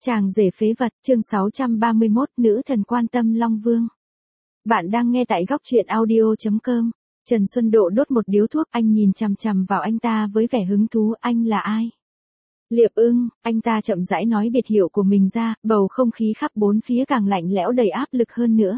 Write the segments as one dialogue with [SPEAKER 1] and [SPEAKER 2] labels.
[SPEAKER 1] Chàng rể phế vật, chương 631, nữ thần quan tâm Long Vương. Bạn đang nghe tại góc truyện audio.com. Trần Xuân Độ đốt một điếu thuốc, anh nhìn chằm chằm vào anh ta với vẻ hứng thú, anh là ai? Liệp Ưng, anh ta chậm rãi nói biệt hiệu của mình ra, bầu không khí khắp bốn phía càng lạnh lẽo đầy áp lực hơn nữa.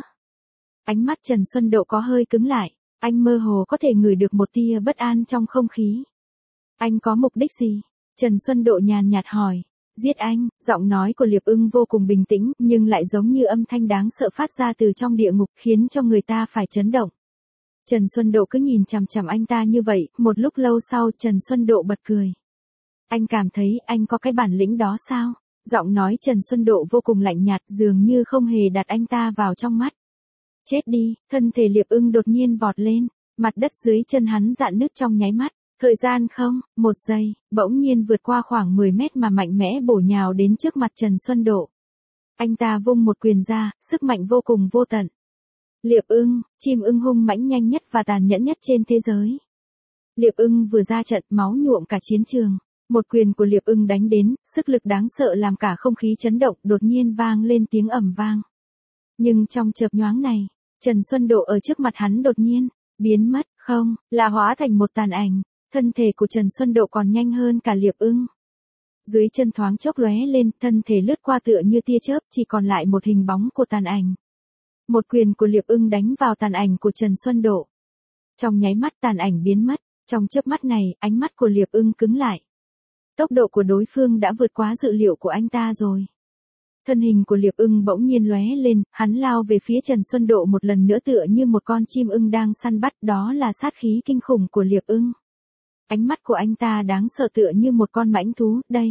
[SPEAKER 1] Ánh mắt Trần Xuân Độ có hơi cứng lại, anh mơ hồ có thể ngửi được một tia bất an trong không khí. Anh có mục đích gì? Trần Xuân Độ nhàn nhạt hỏi. Giết anh, giọng nói của Liệp Ưng vô cùng bình tĩnh, nhưng lại giống như âm thanh đáng sợ phát ra từ trong địa ngục, khiến cho người ta phải chấn động. Trần Xuân Độ cứ nhìn chằm chằm anh ta như vậy, một lúc lâu sau Trần Xuân Độ bật cười. Anh cảm thấy anh có cái bản lĩnh đó sao? Giọng nói Trần Xuân Độ vô cùng lạnh nhạt, dường như không hề đặt anh ta vào trong mắt. Chết đi, thân thể Liệp Ưng đột nhiên vọt lên, mặt đất dưới chân hắn rạn nứt trong nháy mắt. Thời gian không, một giây, bỗng nhiên vượt qua khoảng 10 mét mà mạnh mẽ bổ nhào đến trước mặt Trần Xuân Độ. Anh ta vung một quyền ra, sức mạnh vô cùng vô tận. Liệp Ưng, chim ưng hung mãnh nhanh nhất và tàn nhẫn nhất trên thế giới. Liệp Ưng vừa ra trận, máu nhuộm cả chiến trường. Một quyền của Liệp Ưng đánh đến, sức lực đáng sợ làm cả không khí chấn động, đột nhiên vang lên tiếng ầm vang. Nhưng trong chớp nhoáng này, Trần Xuân Độ ở trước mặt hắn đột nhiên biến mất, không, là hóa thành một tàn ảnh. Thân thể của Trần Xuân Độ còn nhanh hơn cả Liệp Ưng. Dưới chân thoáng chốc lóe lên, thân thể lướt qua tựa như tia chớp, chỉ còn lại một hình bóng của tàn ảnh. Một quyền của Liệp Ưng đánh vào tàn ảnh của Trần Xuân Độ. Trong nháy mắt tàn ảnh biến mất, trong chớp mắt này, ánh mắt của Liệp Ưng cứng lại. Tốc độ của đối phương đã vượt quá dự liệu của anh ta rồi. Thân hình của Liệp Ưng bỗng nhiên lóe lên, hắn lao về phía Trần Xuân Độ một lần nữa tựa như một con chim ưng đang săn bắt, đó là sát khí kinh khủng của Liệp Ưng. Ánh mắt của anh ta đáng sợ tựa như một con mãnh thú, đây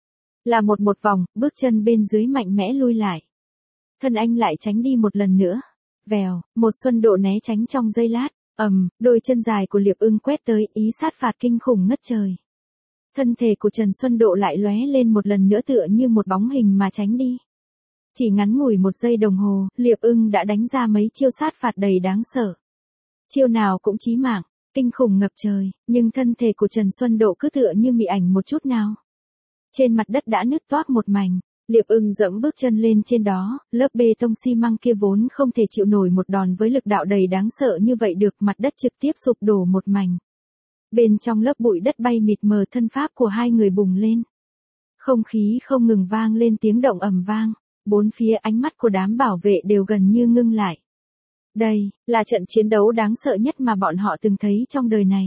[SPEAKER 1] là một vòng, bước chân bên dưới mạnh mẽ lui lại. Thân anh lại tránh đi một lần nữa. Vèo, một Xuân Độ né tránh trong giây lát, đôi chân dài của Liệp Ưng quét tới, ý sát phạt kinh khủng ngất trời. Thân thể của Trần Xuân Độ lại lóe lên một lần nữa tựa như một bóng hình mà tránh đi. Chỉ ngắn ngủi một giây đồng hồ, Liệp Ưng đã đánh ra mấy chiêu sát phạt đầy đáng sợ. Chiêu nào cũng chí mạng, kinh khủng ngập trời, nhưng thân thể của Trần Xuân Độ cứ tựa như mị ảnh một chút nào. Trên mặt đất đã nứt toác một mảnh, Liệp Ưng dẫm bước chân lên trên đó, lớp bê tông xi măng kia vốn không thể chịu nổi một đòn với lực đạo đầy đáng sợ như vậy được, mặt đất trực tiếp sụp đổ một mảnh. Bên trong lớp bụi đất bay mịt mờ, thân pháp của hai người bùng lên. Không khí không ngừng vang lên tiếng động ầm vang, bốn phía ánh mắt của đám bảo vệ đều gần như ngưng lại. Đây là trận chiến đấu đáng sợ nhất mà bọn họ từng thấy trong đời này.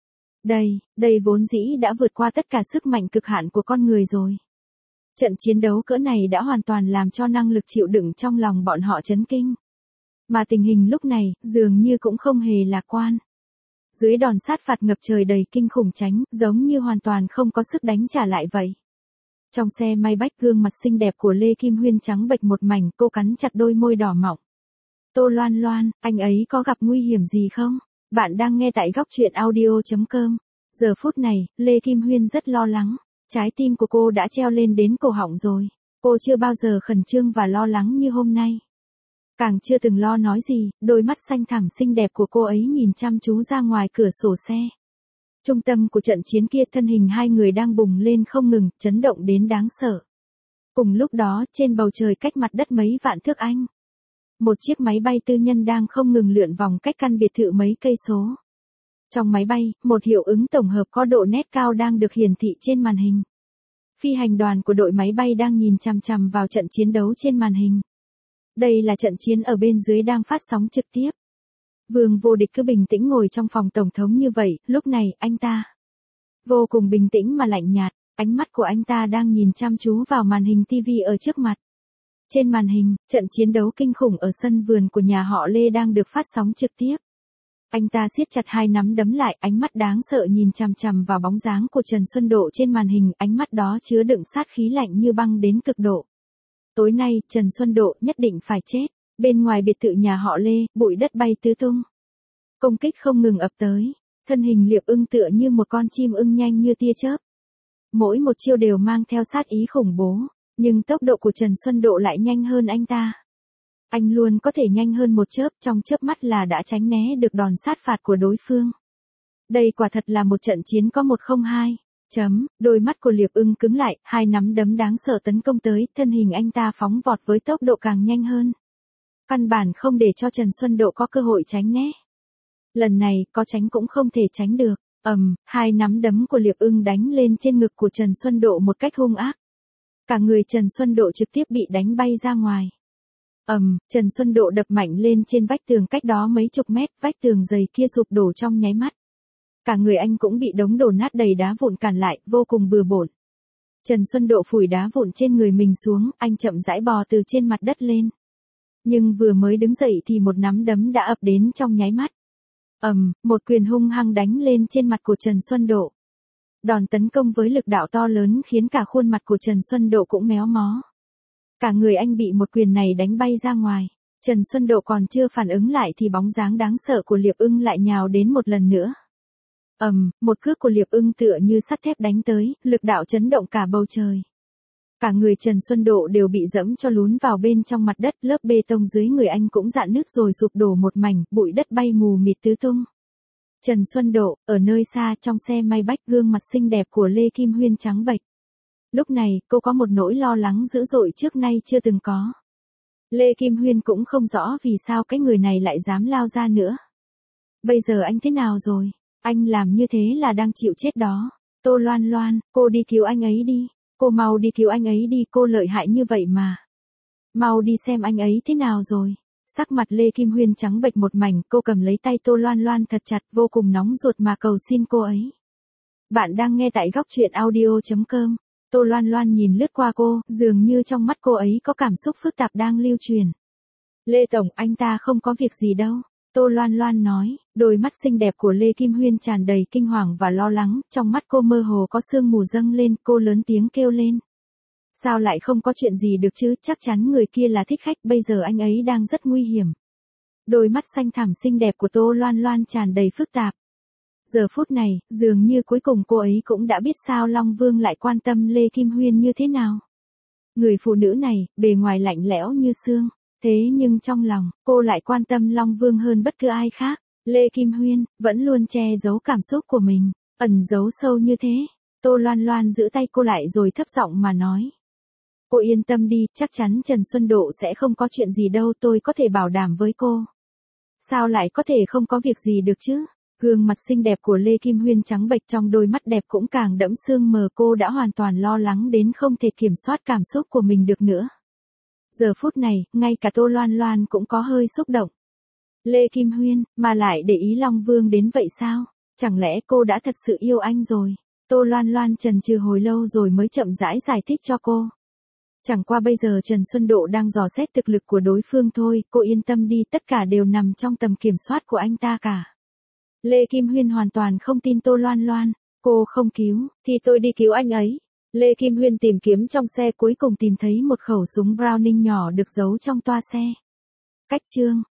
[SPEAKER 1] Đây vốn dĩ đã vượt qua tất cả sức mạnh cực hạn của con người rồi. Trận chiến đấu cỡ này đã hoàn toàn làm cho năng lực chịu đựng trong lòng bọn họ chấn kinh. Mà tình hình lúc này, dường như cũng không hề lạc quan. Dưới đòn sát phạt ngập trời đầy kinh khủng tránh, giống như hoàn toàn không có sức đánh trả lại vậy. Trong xe may bách, gương mặt xinh đẹp của Lê Kim Huyên trắng bệch một mảnh, cô cắn chặt đôi môi đỏ mọng. Tô Loan Loan, anh ấy có gặp nguy hiểm gì không? Bạn đang nghe tại góc truyện audio.com. Giờ phút này, Lê Kim Huyên rất lo lắng. Trái tim của cô đã treo lên đến cổ họng rồi. Cô chưa bao giờ khẩn trương và lo lắng như hôm nay. Càng chưa từng lo nói gì, đôi mắt xanh thẳm xinh đẹp của cô ấy nhìn chăm chú ra ngoài cửa sổ xe. Trung tâm của trận chiến kia, thân hình hai người đang bùng lên không ngừng, chấn động đến đáng sợ. Cùng lúc đó, trên bầu trời cách mặt đất mấy vạn thước Anh, một chiếc máy bay tư nhân đang không ngừng lượn vòng cách căn biệt thự mấy cây số. Trong máy bay, một hiệu ứng tổng hợp có độ nét cao đang được hiển thị trên màn hình. Phi hành đoàn của đội máy bay đang nhìn chằm chằm vào trận chiến đấu trên màn hình. Đây là trận chiến ở bên dưới đang phát sóng trực tiếp. Vương Vô Địch cứ bình tĩnh ngồi trong phòng tổng thống như vậy, lúc này, anh ta vô cùng bình tĩnh mà lạnh nhạt, ánh mắt của anh ta đang nhìn chăm chú vào màn hình TV ở trước mặt. Trên màn hình, trận chiến đấu kinh khủng ở sân vườn của nhà họ Lê đang được phát sóng trực tiếp. Anh ta siết chặt hai nắm đấm lại, ánh mắt đáng sợ nhìn chằm chằm vào bóng dáng của Trần Xuân Độ trên màn hình, ánh mắt đó chứa đựng sát khí lạnh như băng đến cực độ. Tối nay, Trần Xuân Độ nhất định phải chết. Bên ngoài biệt thự nhà họ Lê, bụi đất bay tứ tung. Công kích không ngừng ập tới. Thân hình Liệp Ưng tựa như một con chim ưng nhanh như tia chớp. Mỗi một chiêu đều mang theo sát ý khủng bố, nhưng tốc độ của Trần Xuân Độ lại nhanh hơn anh ta. Anh luôn có thể nhanh hơn một chớp, trong chớp mắt là đã tránh né được đòn sát phạt của đối phương. Đây quả thật là một trận chiến có 1-0-2. Đôi mắt của Liệp Ưng cứng lại, hai nắm đấm đáng sợ tấn công tới, thân hình anh ta phóng vọt với tốc độ càng nhanh hơn. Căn bản không để cho Trần Xuân Độ có cơ hội tránh né. Lần này, có tránh cũng không thể tránh được. Hai nắm đấm của Liệp Ưng đánh lên trên ngực của Trần Xuân Độ một cách hung ác. Cả người Trần Xuân Độ trực tiếp bị đánh bay ra ngoài. Trần Xuân Độ đập mạnh lên trên vách tường cách đó mấy chục mét, vách tường dày kia sụp đổ trong nháy mắt. Cả người anh cũng bị đống đổ nát đầy đá vụn cản lại, vô cùng bừa bộn. Trần Xuân Độ phủi đá vụn trên người mình xuống, anh chậm rãi bò từ trên mặt đất lên. Nhưng vừa mới đứng dậy thì một nắm đấm đã ập đến trong nháy mắt. Một quyền hung hăng đánh lên trên mặt của Trần Xuân Độ. Đòn tấn công với lực đạo to lớn khiến cả khuôn mặt của Trần Xuân Độ cũng méo mó. Cả người anh bị một quyền này đánh bay ra ngoài. Trần Xuân Độ còn chưa phản ứng lại thì bóng dáng đáng sợ của Liệp Ưng lại nhào đến một lần nữa. Một cước của Liệp Ưng tựa như sắt thép đánh tới, lực đạo chấn động cả bầu trời. Cả người Trần Xuân Độ đều bị dẫm cho lún vào bên trong mặt đất, lớp bê tông dưới người anh cũng rạn nứt rồi sụp đổ một mảnh, bụi đất bay mù mịt tứ tung. Trần Xuân Độ, ở nơi xa trong xe may bách, gương mặt xinh đẹp của Lê Kim Huyên trắng bệch. Lúc này, cô có một nỗi lo lắng dữ dội trước nay chưa từng có. Lê Kim Huyên cũng không rõ vì sao cái người này lại dám lao ra nữa. Bây giờ anh thế nào rồi? Anh làm như thế là đang chịu chết đó. Tô Loan Loan, cô đi cứu anh ấy đi. Cô mau đi cứu anh ấy đi, cô lợi hại như vậy mà. Mau đi xem anh ấy thế nào rồi. Sắc mặt Lê Kim Huyên trắng bệch một mảnh, cô cầm lấy tay Tô Loan Loan thật chặt, vô cùng nóng ruột mà cầu xin cô ấy. Bạn đang nghe tại góc truyện audio.com. Tô Loan Loan nhìn lướt qua cô, dường như trong mắt cô ấy có cảm xúc phức tạp đang lưu truyền. Lê Tổng, anh ta không có việc gì đâu. Tô Loan Loan nói, đôi mắt xinh đẹp của Lê Kim Huyên tràn đầy kinh hoàng và lo lắng, trong mắt cô mơ hồ có sương mù dâng lên, cô lớn tiếng kêu lên. Sao lại không có chuyện gì được chứ, chắc chắn người kia là thích khách, bây giờ anh ấy đang rất nguy hiểm. Đôi mắt xanh thẳm xinh đẹp của Tô Loan Loan tràn đầy phức tạp. Giờ phút này, dường như cuối cùng cô ấy cũng đã biết sao Long Vương lại quan tâm Lê Kim Huyên như thế nào. Người phụ nữ này, bề ngoài lạnh lẽo như xương. Thế nhưng trong lòng, cô lại quan tâm Long Vương hơn bất cứ ai khác. Lê Kim Huyên, vẫn luôn che giấu cảm xúc của mình, ẩn giấu sâu như thế. Tô Loan Loan giữ tay cô lại rồi thấp giọng mà nói. Cô yên tâm đi, chắc chắn Trần Xuân Độ sẽ không có chuyện gì đâu, tôi có thể bảo đảm với cô. Sao lại có thể không có việc gì được chứ? Gương mặt xinh đẹp của Lê Kim Huyên trắng bệch, trong đôi mắt đẹp cũng càng đẫm sương mờ, cô đã hoàn toàn lo lắng đến không thể kiểm soát cảm xúc của mình được nữa. Giờ phút này, ngay cả Tô Loan Loan cũng có hơi xúc động. Lê Kim Huyên, mà lại để ý Long Vương đến vậy sao? Chẳng lẽ cô đã thật sự yêu anh rồi? Tô Loan Loan chần chừ hồi lâu rồi mới chậm rãi giải thích cho cô. Chẳng qua bây giờ Trần Xuân Độ đang dò xét thực lực của đối phương thôi, cô yên tâm đi, tất cả đều nằm trong tầm kiểm soát của anh ta cả. Lê Kim Huyên hoàn toàn không tin Tô Loan Loan. Cô không cứu, thì tôi đi cứu anh ấy. Lê Kim Huyên tìm kiếm trong xe, cuối cùng tìm thấy một khẩu súng Browning nhỏ được giấu trong toa xe. Cách chương